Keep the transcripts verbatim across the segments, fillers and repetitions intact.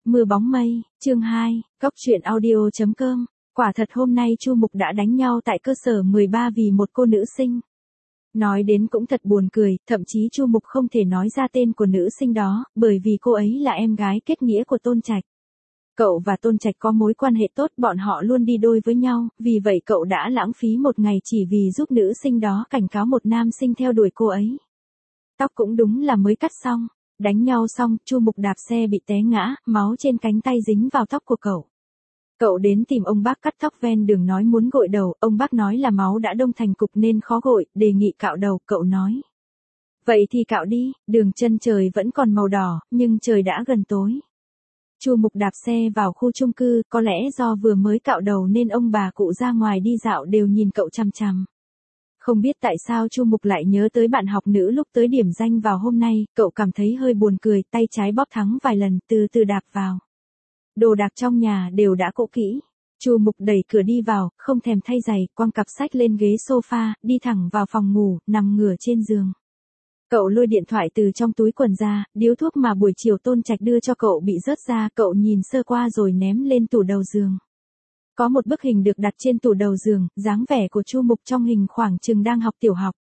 Mưa bóng mây, chương hai, Cóc truyện audio chấm com. Quả thật hôm nay Chu Mục đã đánh nhau tại cơ sở mười ba vì một cô nữ sinh. Nói đến cũng thật buồn cười, thậm chí Chu Mục không thể nói ra tên của nữ sinh đó, bởi vì cô ấy là em gái kết nghĩa của Tôn Trạch. Cậu và Tôn Trạch có mối quan hệ tốt, bọn họ luôn đi đôi với nhau, vì vậy cậu đã lãng phí một ngày chỉ vì giúp nữ sinh đó cảnh cáo một nam sinh theo đuổi cô ấy. Tóc cũng đúng là mới cắt xong. Đánh nhau xong, Chu Mục đạp xe bị té ngã, máu trên cánh tay dính vào tóc của cậu. Cậu đến tìm ông bác cắt tóc ven đường nói muốn gội đầu, ông bác nói là máu đã đông thành cục nên khó gội, đề nghị cạo đầu, cậu nói. Vậy thì cạo đi, đường chân trời vẫn còn màu đỏ, nhưng trời đã gần tối. Chu Mục đạp xe vào khu chung cư, có lẽ do vừa mới cạo đầu nên ông bà cụ ra ngoài đi dạo đều nhìn cậu chằm chằm. Không biết tại sao Chu Mục lại nhớ tới bạn học nữ lúc tới điểm danh vào hôm nay, cậu cảm thấy hơi buồn cười, tay trái bóp thắng vài lần, từ từ đạp vào. Đồ đạc trong nhà đều đã cũ kỹ. Chu Mục đẩy cửa đi vào, không thèm thay giày, quăng cặp sách lên ghế sofa, đi thẳng vào phòng ngủ, nằm ngửa trên giường. Cậu lôi điện thoại từ trong túi quần ra, điếu thuốc mà buổi chiều Tôn Trạch đưa cho cậu bị rớt ra, cậu nhìn sơ qua rồi ném lên tủ đầu giường. Có một bức hình được đặt trên tủ đầu giường, dáng vẻ của Chu Mục trong hình khoảng chừng đang học tiểu học.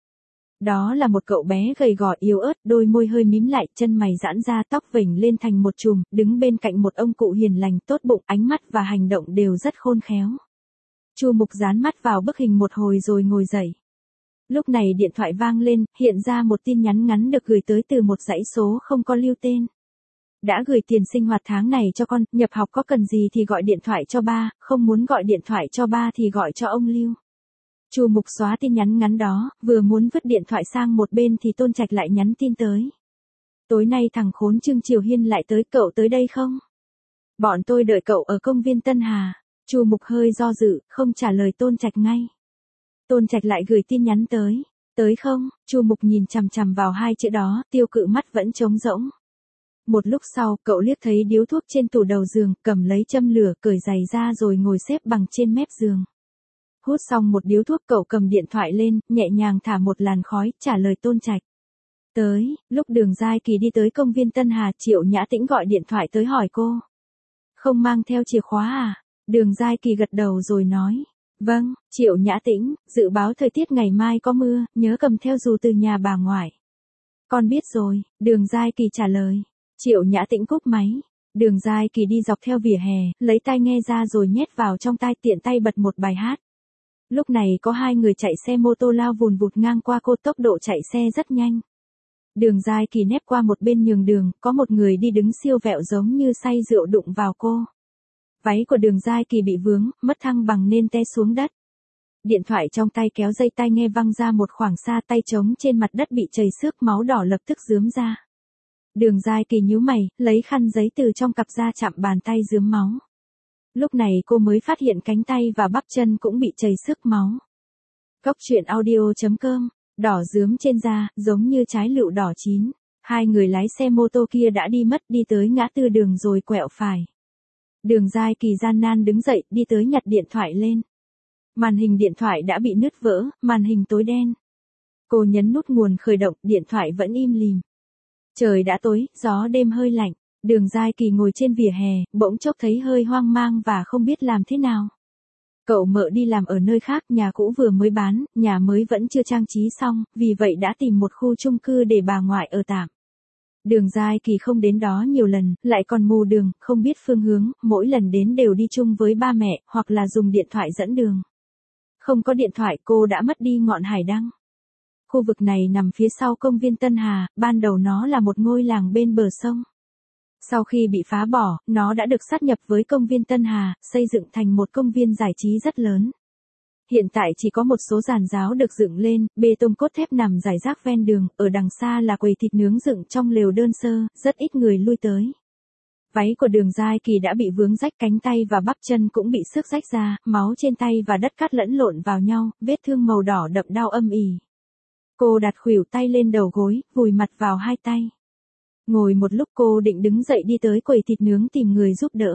Đó là một cậu bé gầy gò yếu ớt, đôi môi hơi mím lại, chân mày giãn ra, tóc vểnh lên thành một chùm, đứng bên cạnh một ông cụ hiền lành, tốt bụng, ánh mắt và hành động đều rất khôn khéo. Chu Mục dán mắt vào bức hình một hồi rồi ngồi dậy. Lúc này điện thoại vang lên, hiện ra một tin nhắn ngắn được gửi tới từ một dãy số không có lưu tên. Đã gửi tiền sinh hoạt tháng này cho con, nhập học có cần gì thì gọi điện thoại cho ba, không muốn gọi điện thoại cho ba thì gọi cho ông Lưu. Chu Mục xóa tin nhắn ngắn đó, vừa muốn vứt điện thoại sang một bên thì Tôn Trạch lại nhắn tin tới. Tối nay thằng khốn Trương Triều Hiên lại tới, cậu tới đây không? Bọn tôi đợi cậu ở công viên Tân Hà. Chu Mục hơi do dự, không trả lời Tôn Trạch ngay. Tôn Trạch lại gửi tin nhắn tới. Tới không? Chu Mục nhìn chằm chằm vào hai chữ đó, tiêu cự mắt vẫn trống rỗng. Một lúc sau, cậu liếc thấy điếu thuốc trên tủ đầu giường, cầm lấy châm lửa, cởi giày ra rồi ngồi xếp bằng trên mép giường. Hút xong một điếu thuốc, cậu cầm điện thoại lên, nhẹ nhàng thả một làn khói, trả lời Tôn Trạch. Tới, lúc Đường Giai Kỳ đi tới công viên Tân Hà, Triệu Nhã Tĩnh gọi điện thoại tới hỏi cô. Không mang theo chìa khóa à? Đường Giai Kỳ gật đầu rồi nói. Vâng, Triệu Nhã Tĩnh, dự báo thời tiết ngày mai có mưa, nhớ cầm theo dù từ nhà bà ngoại. Con biết rồi, Đường Giai Kỳ trả lời. Triệu Nhã Tĩnh cúp máy. Đường Giai Kỳ đi dọc theo vỉa hè, lấy tai nghe ra rồi nhét vào trong tai, tiện tay bật một bài hát. Lúc này có hai người chạy xe mô tô lao vùn vụt ngang qua cô, tốc độ chạy xe rất nhanh. Đường Giai Kỳ nép qua một bên nhường đường, có một người đi đứng siêu vẹo giống như say rượu đụng vào cô. Váy của Đường Giai Kỳ bị vướng, mất thăng bằng nên té xuống đất. Điện thoại trong tay kéo dây tai nghe văng ra một khoảng xa, tay trống trên mặt đất bị chảy xước, máu đỏ lập tức rướm ra. Đường Giai Kỳ nhíu mày, lấy khăn giấy từ trong cặp ra chạm bàn tay rướm máu. Lúc này cô mới phát hiện cánh tay và bắp chân cũng bị chảy xước máu. Cóc truyện audio chấm com, đỏ rướm trên da, giống như trái lựu đỏ chín. Hai người lái xe mô tô kia đã đi mất, đi tới ngã tư đường rồi quẹo phải. Đường Giai Kỳ gian nan đứng dậy, đi tới nhặt điện thoại lên. Màn hình điện thoại đã bị nứt vỡ, màn hình tối đen. Cô nhấn nút nguồn khởi động, điện thoại vẫn im lìm. Trời đã tối, gió đêm hơi lạnh. Đường Giai Kỳ ngồi trên vỉa hè, bỗng chốc thấy hơi hoang mang và không biết làm thế nào. Cậu mợ đi làm ở nơi khác, nhà cũ vừa mới bán, nhà mới vẫn chưa trang trí xong, vì vậy đã tìm một khu chung cư để bà ngoại ở tạm. Đường Giai Kỳ không đến đó nhiều lần, lại còn mù đường, không biết phương hướng, mỗi lần đến đều đi chung với ba mẹ, hoặc là dùng điện thoại dẫn đường. Không có điện thoại, cô đã mất đi ngọn hải đăng. Khu vực này nằm phía sau công viên Tân Hà, ban đầu nó là một ngôi làng bên bờ sông. Sau khi bị phá bỏ, nó đã được sát nhập với công viên Tân Hà, xây dựng thành một công viên giải trí rất lớn. Hiện tại chỉ có một số giàn giáo được dựng lên, bê tông cốt thép nằm rải rác ven đường, ở đằng xa là quầy thịt nướng dựng trong lều đơn sơ, rất ít người lui tới. Váy của Đường Giai Kỳ đã bị vướng rách, cánh tay và bắp chân cũng bị xước rách ra, máu trên tay và đất cát lẫn lộn vào nhau, vết thương màu đỏ đậm đau âm ỉ. Cô đặt khuỷu tay lên đầu gối, vùi mặt vào hai tay. Ngồi một lúc cô định đứng dậy đi tới quầy thịt nướng tìm người giúp đỡ.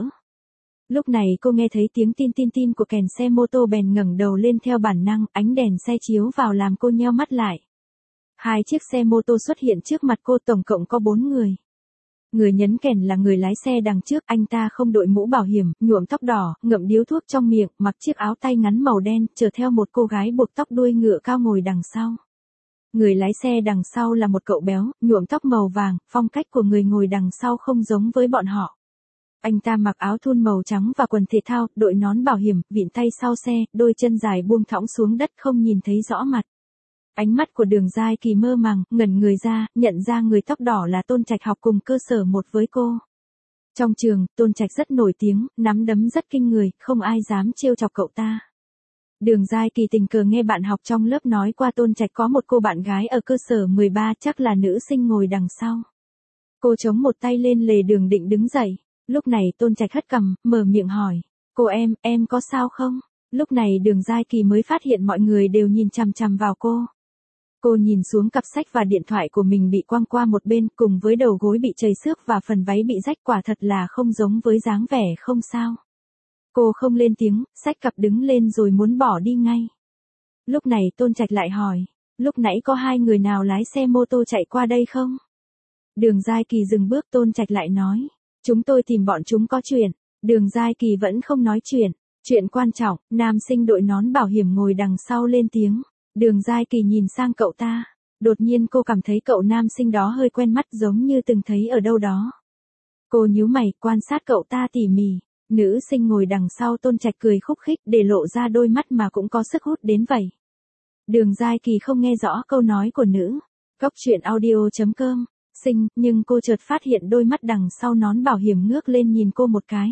Lúc này cô nghe thấy tiếng tin tin tin của kèn xe mô tô bèn ngẩng đầu lên theo bản năng, ánh đèn xe chiếu vào làm cô nheo mắt lại. Hai chiếc xe mô tô xuất hiện trước mặt cô, tổng cộng có bốn người. Người nhấn kèn là người lái xe đằng trước, anh ta không đội mũ bảo hiểm, nhuộm tóc đỏ, ngậm điếu thuốc trong miệng, mặc chiếc áo tay ngắn màu đen, chở theo một cô gái buộc tóc đuôi ngựa cao ngồi đằng sau. Người lái xe đằng sau là một cậu béo, nhuộm tóc màu vàng, phong cách của người ngồi đằng sau không giống với bọn họ. Anh ta mặc áo thun màu trắng và quần thể thao, đội nón bảo hiểm, vịn tay sau xe, đôi chân dài buông thõng xuống đất không nhìn thấy rõ mặt. Ánh mắt của Đường Giai Kỳ mơ màng, ngẩn người ra, nhận ra người tóc đỏ là Tôn Trạch học cùng cơ sở một với cô. Trong trường, Tôn Trạch rất nổi tiếng, nắm đấm rất kinh người, không ai dám trêu chọc cậu ta. Đường Giai Kỳ tình cờ nghe bạn học trong lớp nói qua Tôn Trạch có một cô bạn gái ở cơ sở mười ba, chắc là nữ sinh ngồi đằng sau. Cô chống một tay lên lề đường định đứng dậy. Lúc này Tôn Trạch hất cằm, mở miệng hỏi. Cô em, em có sao không? Lúc này Đường Giai Kỳ mới phát hiện mọi người đều nhìn chằm chằm vào cô. Cô nhìn xuống cặp sách và điện thoại của mình bị quăng qua một bên cùng với đầu gối bị trầy xước và phần váy bị rách, quả thật là không giống với dáng vẻ không sao. Cô không lên tiếng, xách cặp đứng lên rồi muốn bỏ đi ngay. Lúc này Tôn Trạch lại hỏi, lúc nãy có hai người nào lái xe mô tô chạy qua đây không? Đường Giai Kỳ dừng bước, Tôn Trạch lại nói, chúng tôi tìm bọn chúng có chuyện. Đường Giai Kỳ vẫn không nói chuyện. Chuyện quan trọng, nam sinh đội nón bảo hiểm ngồi đằng sau lên tiếng. Đường Giai Kỳ nhìn sang cậu ta. Đột nhiên cô cảm thấy cậu nam sinh đó hơi quen mắt, giống như từng thấy ở đâu đó. Cô nhíu mày, quan sát cậu ta tỉ mỉ. Nữ sinh ngồi đằng sau Tôn Trạch cười khúc khích để lộ ra đôi mắt mà cũng có sức hút đến vậy. Đường Giai Kỳ không nghe rõ câu nói của nữ. Góc truyện audio chấm com. Sinh, nhưng cô chợt phát hiện đôi mắt đằng sau nón bảo hiểm ngước lên nhìn cô một cái.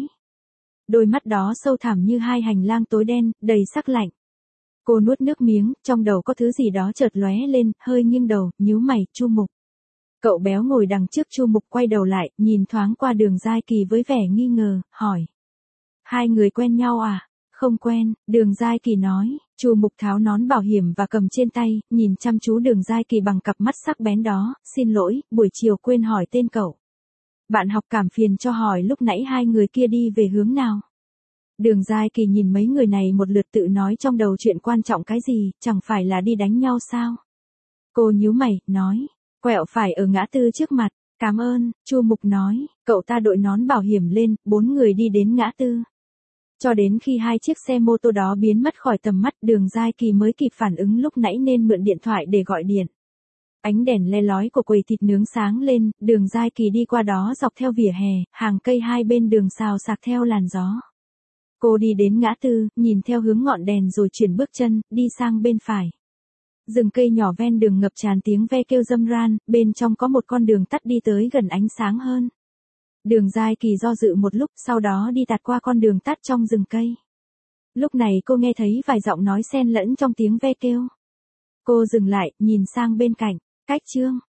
Đôi mắt đó sâu thẳm như hai hành lang tối đen, đầy sắc lạnh. Cô nuốt nước miếng, trong đầu có thứ gì đó chợt lóe lên, hơi nghiêng đầu, nhíu mày, Chu Mục. Cậu béo ngồi đằng trước Chu Mục quay đầu lại, nhìn thoáng qua Đường Giai Kỳ với vẻ nghi ngờ, hỏi. Hai người quen nhau à? Không quen, Đường Giai Kỳ nói. Chu Mục tháo nón bảo hiểm và cầm trên tay, nhìn chăm chú Đường Giai Kỳ bằng cặp mắt sắc bén đó. Xin lỗi, buổi chiều quên hỏi tên cậu. Bạn học cảm phiền cho hỏi lúc nãy hai người kia đi về hướng nào. Đường Giai Kỳ nhìn mấy người này một lượt, tự nói trong đầu chuyện quan trọng cái gì, chẳng phải là đi đánh nhau sao? Cô nhíu mày, nói, quẹo phải ở ngã tư trước mặt. Cảm ơn, Chu Mục nói. Cậu ta đội nón bảo hiểm lên, bốn người đi đến ngã tư. Cho đến khi hai chiếc xe mô tô đó biến mất khỏi tầm mắt, Đường Giai Kỳ mới kịp phản ứng lúc nãy nên mượn điện thoại để gọi điện. Ánh đèn le lói của quầy thịt nướng sáng lên, Đường Giai Kỳ đi qua đó dọc theo vỉa hè, hàng cây hai bên đường xào xạc theo làn gió. Cô đi đến ngã tư, nhìn theo hướng ngọn đèn rồi chuyển bước chân, đi sang bên phải. Rừng cây nhỏ ven đường ngập tràn tiếng ve kêu râm ran, bên trong có một con đường tắt đi tới gần ánh sáng hơn. Đường Giai Kỳ do dự một lúc, sau đó đi tạt qua con đường tắt trong rừng cây. Lúc này cô nghe thấy vài giọng nói xen lẫn trong tiếng ve kêu. Cô dừng lại, nhìn sang bên cạnh. Cách chương.